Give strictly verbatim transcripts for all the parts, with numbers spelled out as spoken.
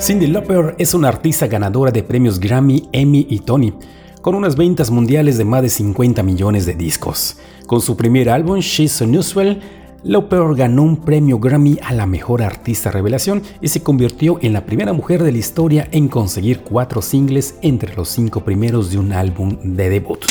Cyndi Lauper es una artista ganadora de premios Grammy, Emmy y Tony, con unas ventas mundiales de más de cincuenta millones de discos. Con su primer álbum, She's Unusual, Lauper ganó un premio Grammy a la mejor artista revelación y se convirtió en la primera mujer de la historia en conseguir cuatro singles entre los cinco primeros de un álbum de debut.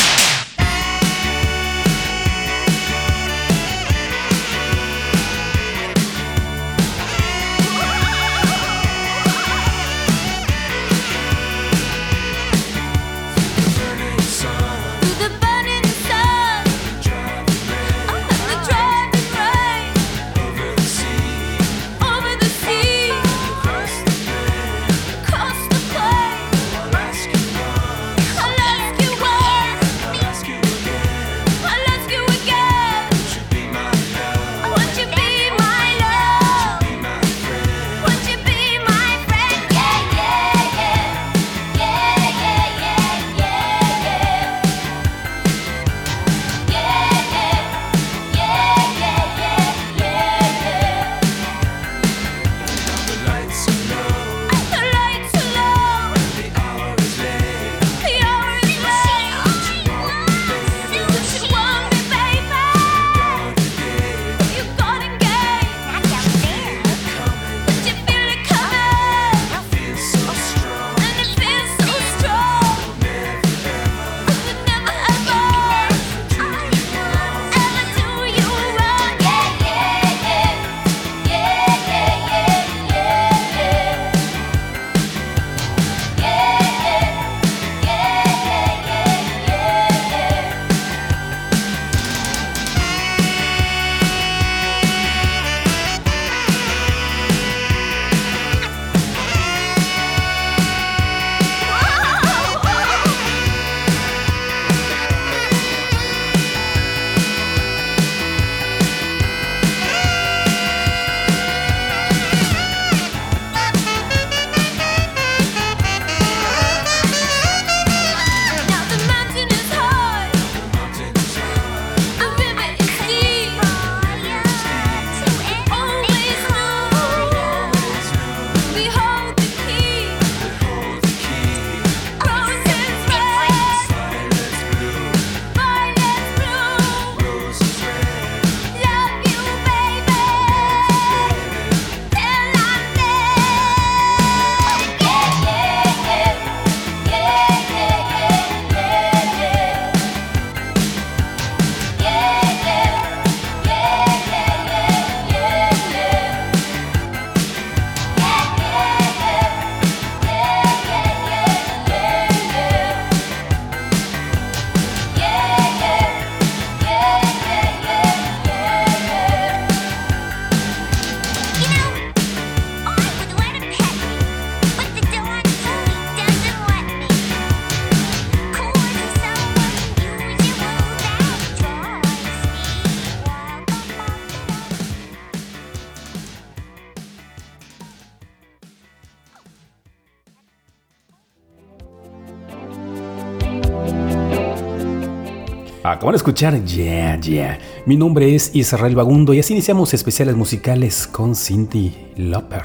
Acaban de escuchar Yeah, Yeah. Mi nombre es Israel Bagundo y así iniciamos especiales musicales con Cyndi Lauper.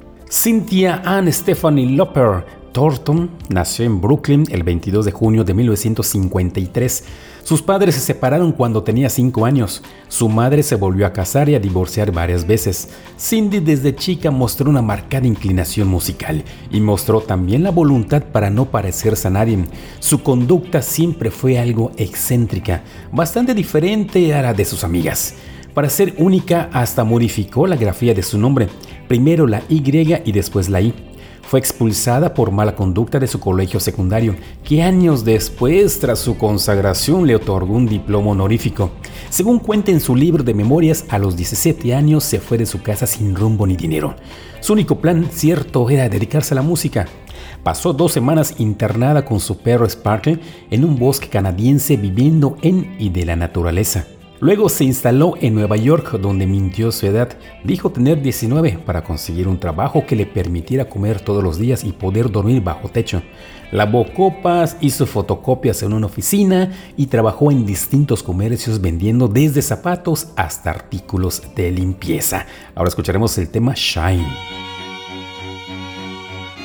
Cynthia Ann Stephanie Lauper Thornton nació en Brooklyn el veintidós de junio de mil novecientos cincuenta y tres. Sus padres se separaron cuando tenía cinco años. Su madre se volvió a casar y a divorciar varias veces. Cyndi desde chica mostró una marcada inclinación musical y mostró también la voluntad para no parecerse a nadie. Su conducta siempre fue algo excéntrica, bastante diferente a la de sus amigas. Para ser única, hasta modificó la grafía de su nombre, primero la Y y después la I. Fue expulsada por mala conducta de su colegio secundario, que años después, tras su consagración, le otorgó un diploma honorífico. Según cuenta en su libro de memorias, a los diecisiete años se fue de su casa sin rumbo ni dinero. Su único plan, cierto, era dedicarse a la música. Pasó dos semanas internada con su perro Sparkle en un bosque canadiense viviendo en y de la naturaleza. Luego se instaló en Nueva York, donde mintió su edad. Dijo tener diecinueve para conseguir un trabajo que le permitiera comer todos los días y poder dormir bajo techo. Lavó copas, hizo fotocopias en una oficina y trabajó en distintos comercios vendiendo desde zapatos hasta artículos de limpieza. Ahora escucharemos el tema Shine.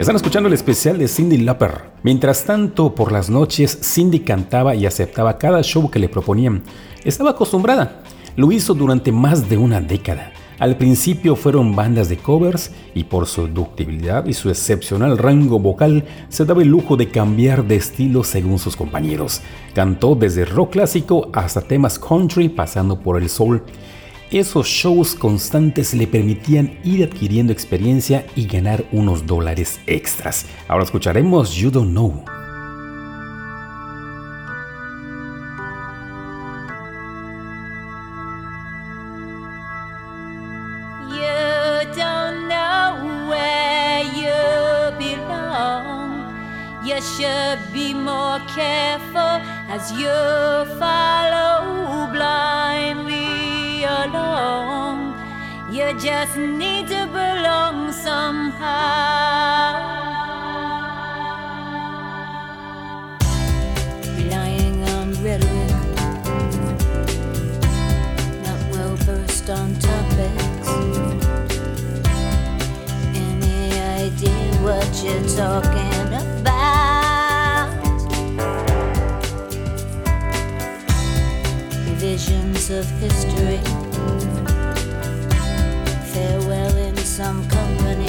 Están escuchando el especial de Cyndi Lauper. Mientras tanto, por las noches, Cyndi cantaba y aceptaba cada show que le proponían. Estaba acostumbrada. Lo hizo durante más de una década. Al principio fueron bandas de covers y por su ductibilidad y su excepcional rango vocal se daba el lujo de cambiar de estilo según sus compañeros. Cantó desde rock clásico hasta temas country pasando por el soul. Esos shows constantes le permitían ir adquiriendo experiencia y ganar unos dólares extras. Ahora escucharemos You Don't Know. You don't know where you belong. You should be more careful as you follow blindly along. You just need to belong somehow. Relying on rhetoric, not well versed on topics. Any idea what you're talking about? Revisions of history, farewell in some company,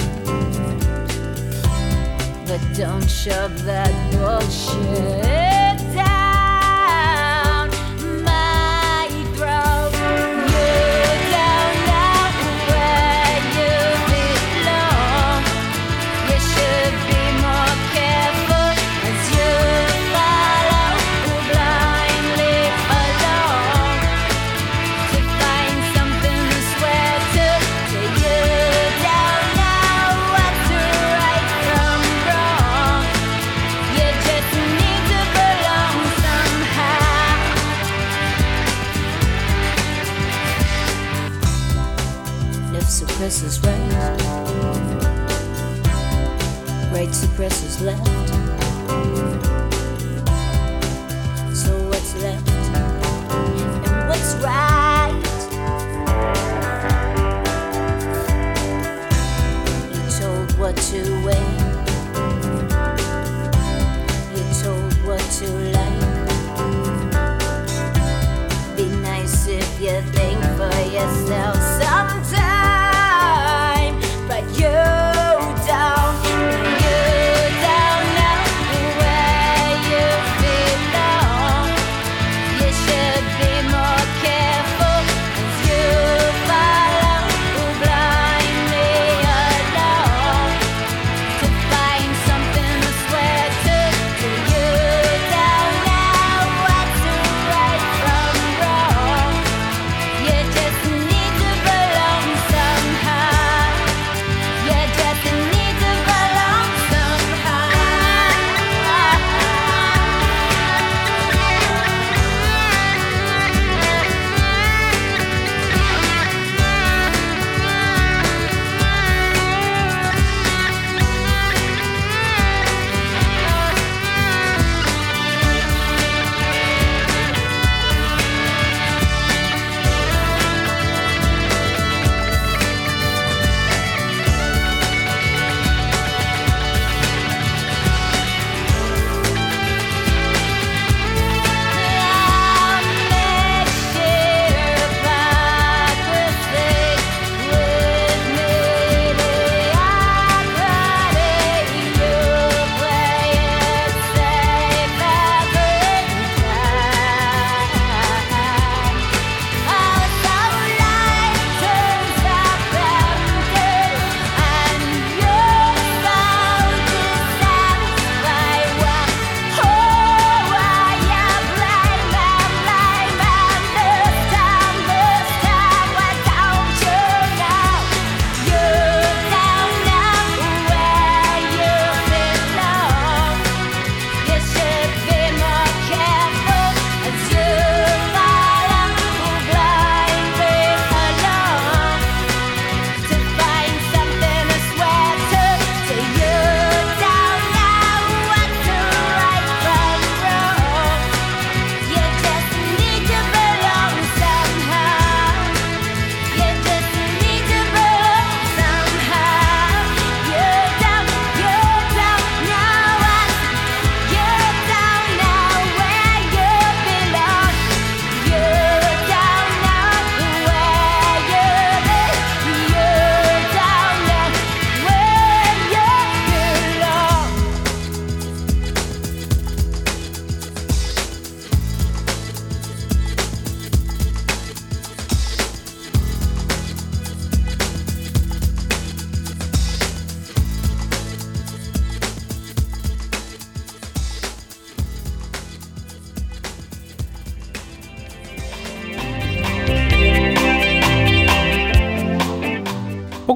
but don't shove that bullshit down my throat. You don't know where you belong. You should be more careful as you follow blindly along to find something to swear to. You don't know what's right from wrong. You just need to belong somehow. Left suppresses right, right suppresses left. So what's left and what's right? You're told what to wear, you're told what to like. Be nice if you think for yourself sometime, but you don't, you don't know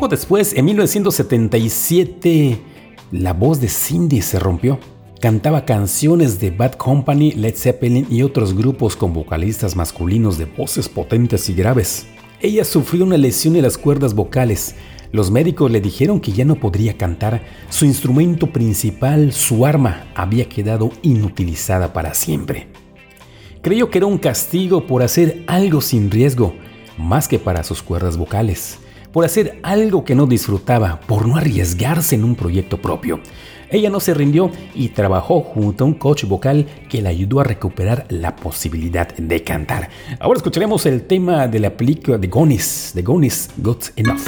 Tiempo después, en mil novecientos setenta y siete, la voz de Cindy se rompió. Cantaba canciones de Bad Company, Led Zeppelin y otros grupos con vocalistas masculinos de voces potentes y graves. Ella sufrió una lesión en las cuerdas vocales. Los médicos le dijeron que ya no podría cantar. Su instrumento principal, su arma, había quedado inutilizada para siempre. Creyó que era un castigo por hacer algo sin riesgo, más que para sus cuerdas vocales, por hacer algo que no disfrutaba, por no arriesgarse en un proyecto propio. Ella no se rindió y trabajó junto a un coach vocal que le ayudó a recuperar la posibilidad de cantar. Ahora escucharemos el tema de la película de Goonies, The Goonies Good Enough.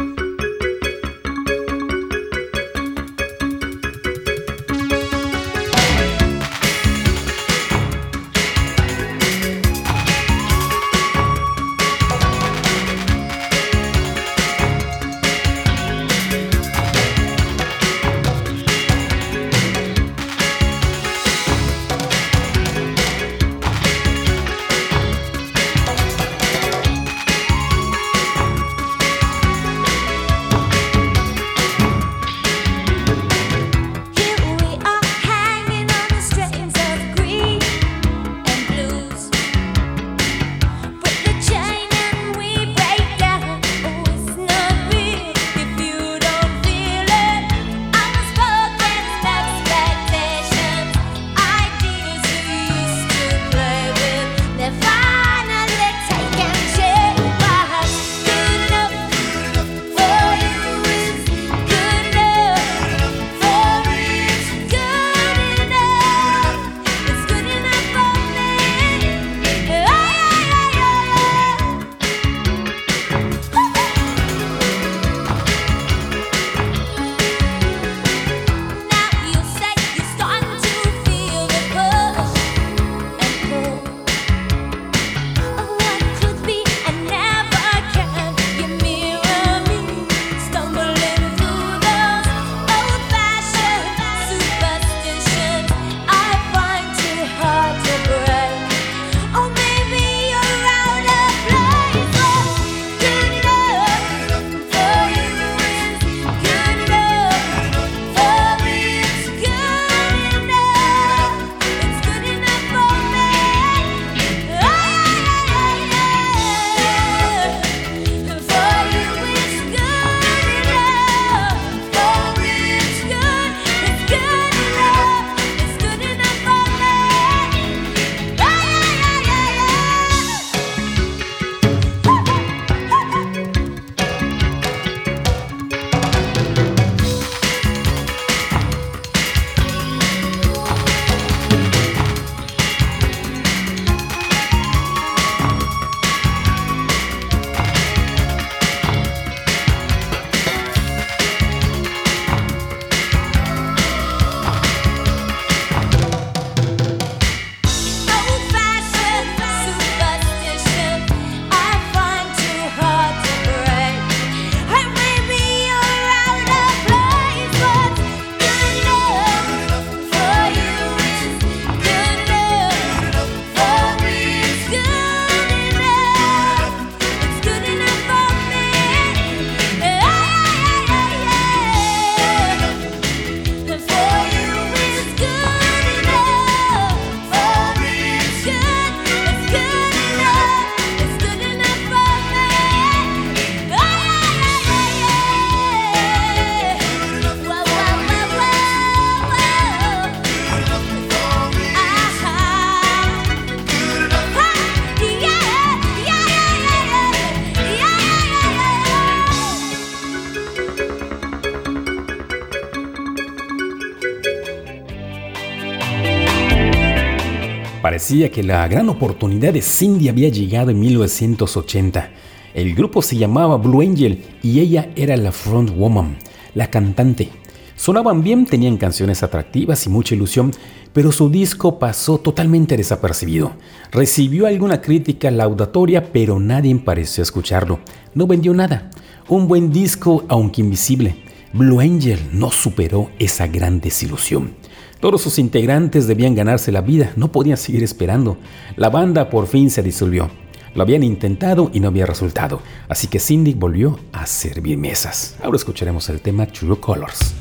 Parecía que la gran oportunidad de Cindy había llegado en mil novecientos ochenta. El grupo se llamaba Blue Angel y ella era la frontwoman, la cantante. Sonaban bien, tenían canciones atractivas y mucha ilusión, pero su disco pasó totalmente desapercibido. Recibió alguna crítica laudatoria, pero nadie pareció escucharlo. No vendió nada. Un buen disco, aunque invisible. Blue Angel no superó esa gran desilusión. Todos sus integrantes debían ganarse la vida, no podían seguir esperando. La banda por fin se disolvió. Lo habían intentado y no había resultado, así que Cindy volvió a servir mesas. Ahora escucharemos el tema True Colors.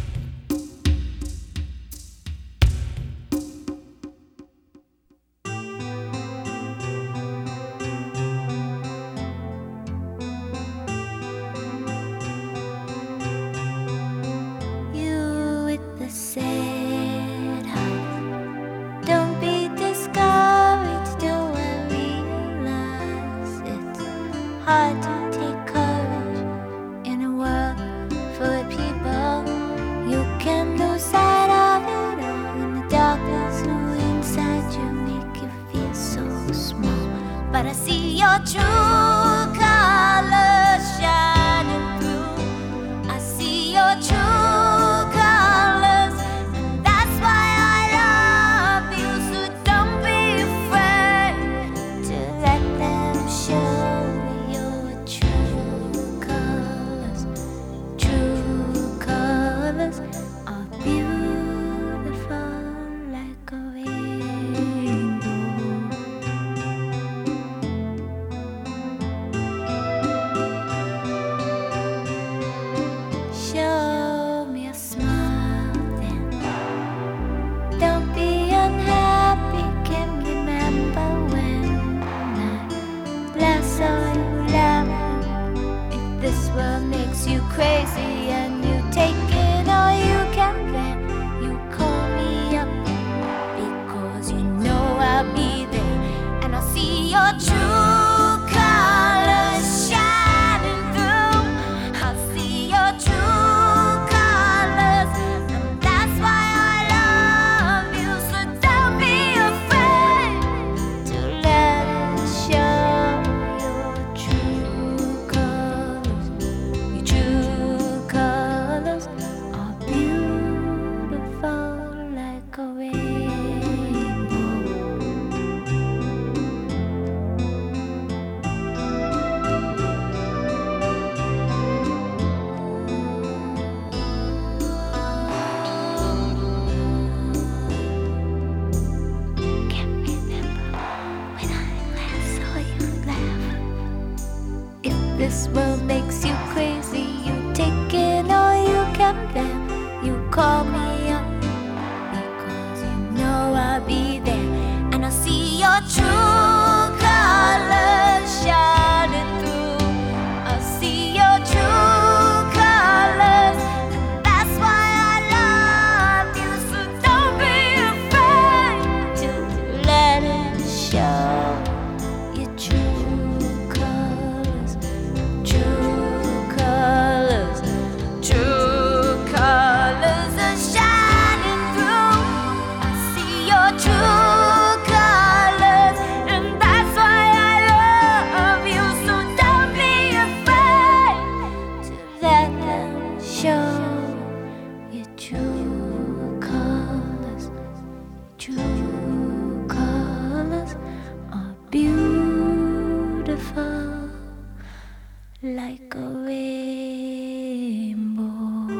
This world makes you crazy. You take it all you can bear. You call me up because you know I'll be there, and I'll see your true colors shining through. I'll see your true colors, and that's why I love you. So don't be afraid to let it show. Your true colors, true colors, true colors are shining through. I see your true colors, and that's why I love you. So don't be afraid to let them show. Your true colors, true colors are beautiful like a rainbow.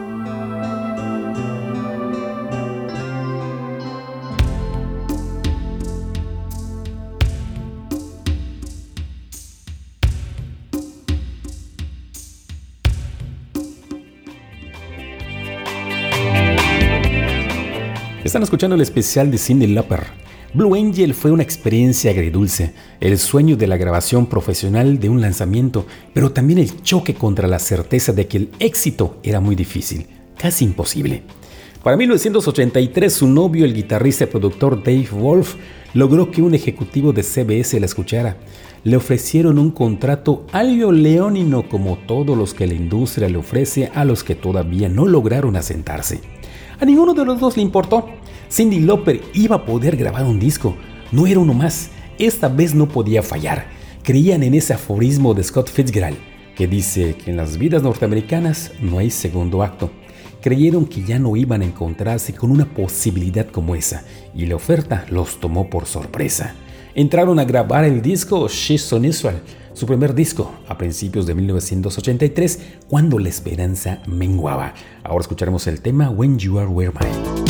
Están escuchando el especial de Cyndi Lauper. Blue Angel fue una experiencia agridulce, el sueño de la grabación profesional de un lanzamiento, pero también el choque contra la certeza de que el éxito era muy difícil, casi imposible. Para mil novecientos ochenta y tres, su novio, el guitarrista y productor Dave Wolf, logró que un ejecutivo de C B S la escuchara. Le ofrecieron un contrato algo leonino como todos los que la industria le ofrece a los que todavía no lograron asentarse. A ninguno de los dos le importó. Cyndi Lauper iba a poder grabar un disco. No era uno más. Esta vez no podía fallar. Creían en ese aforismo de Scott Fitzgerald, que dice que en las vidas norteamericanas no hay segundo acto. Creyeron que ya no iban a encontrarse con una posibilidad como esa, y la oferta los tomó por sorpresa. Entraron a grabar el disco She's Unusual, su primer disco, a principios de mil novecientos ochenta y tres, cuando la esperanza menguaba. Ahora escucharemos el tema When You Are Where Mine.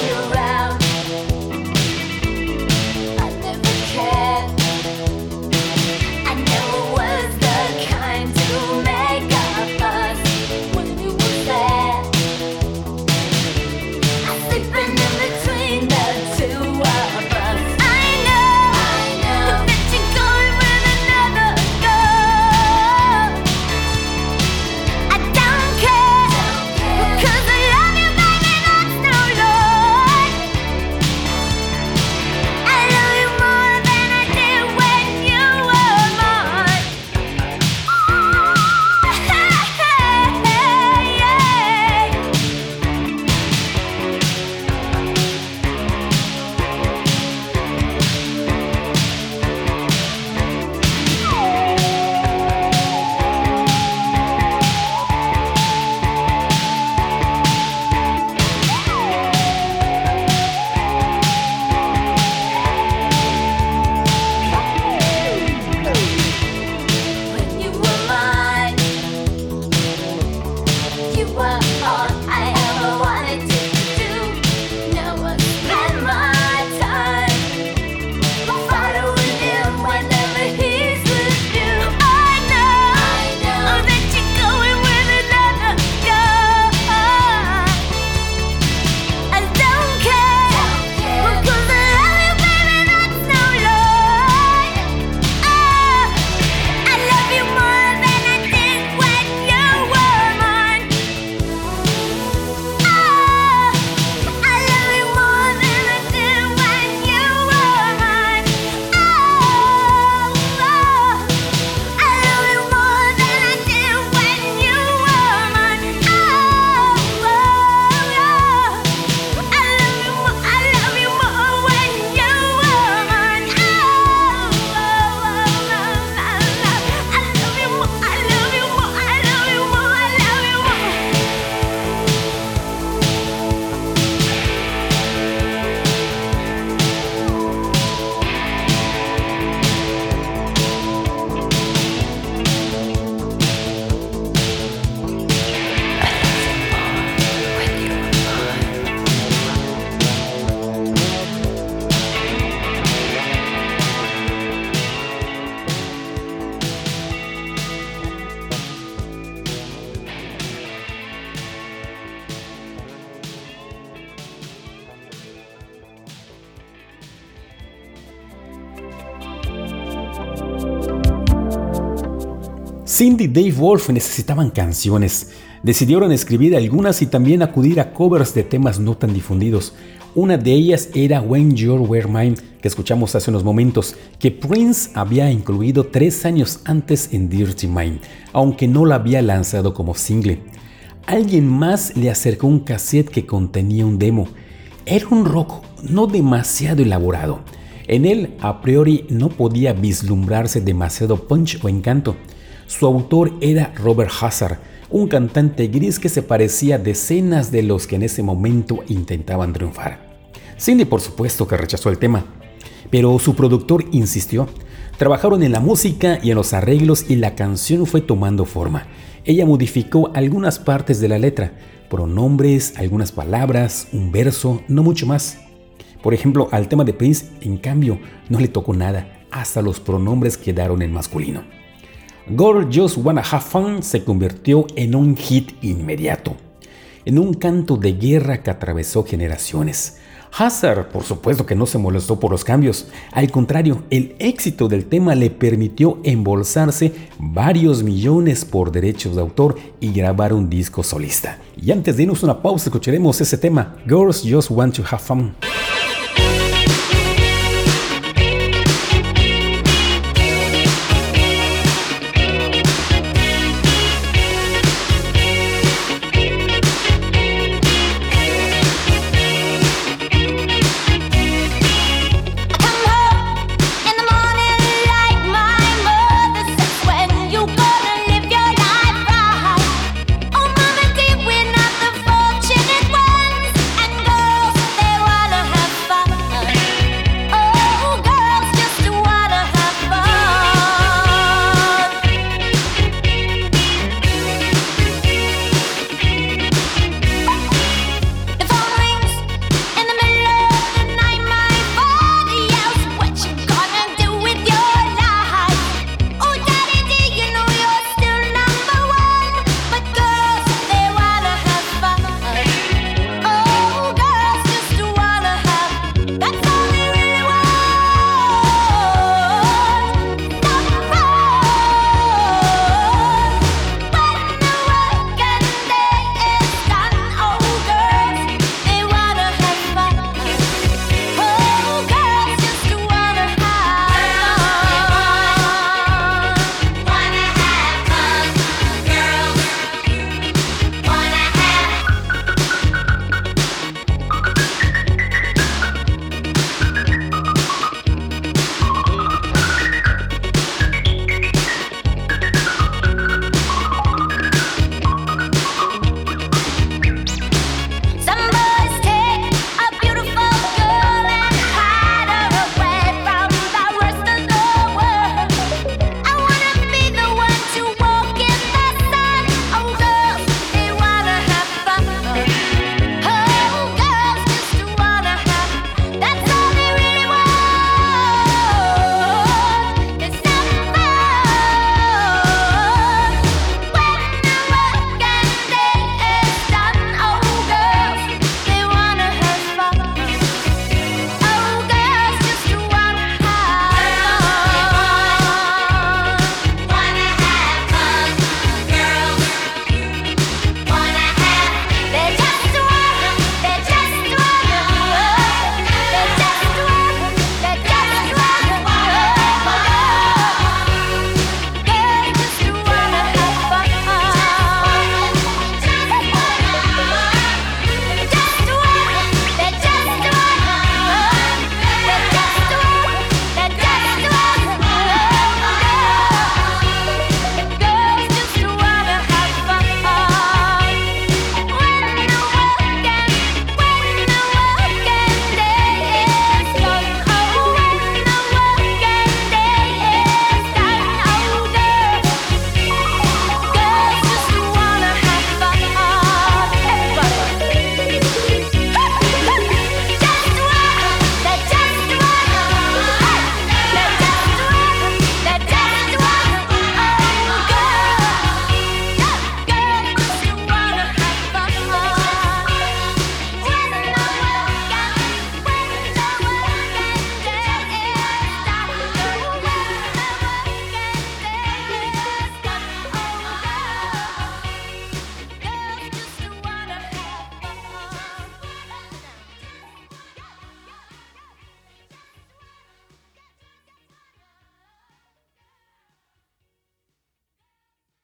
Cyndi y Dave Wolf necesitaban canciones. Decidieron escribir algunas y también acudir a covers de temas no tan difundidos. Una de ellas era When You Were Mine, que escuchamos hace unos momentos, que Prince había incluido tres años antes en Dirty Mind, aunque no la había lanzado como single. Alguien más le acercó un cassette que contenía un demo. Era un rock no demasiado elaborado. En él, a priori, no podía vislumbrarse demasiado punch o encanto. Su autor era Robert Hazard, un cantante gris que se parecía a decenas de los que en ese momento intentaban triunfar. Cyndi, por supuesto, que rechazó el tema, pero su productor insistió. Trabajaron en la música y en los arreglos y la canción fue tomando forma. Ella modificó algunas partes de la letra, pronombres, algunas palabras, un verso, no mucho más. Por ejemplo, al tema de Prince, en cambio, no le tocó nada, hasta los pronombres quedaron en masculino. Girl Just Wanna Have Fun se convirtió en un hit inmediato, en un canto de guerra que atravesó generaciones. Hazard, por supuesto que no se molestó por los cambios. Al contrario, el éxito del tema le permitió embolsarse varios millones por derechos de autor y grabar un disco solista. Y antes de irnos a una pausa, escucharemos ese tema, Girls Just Want to Have Fun.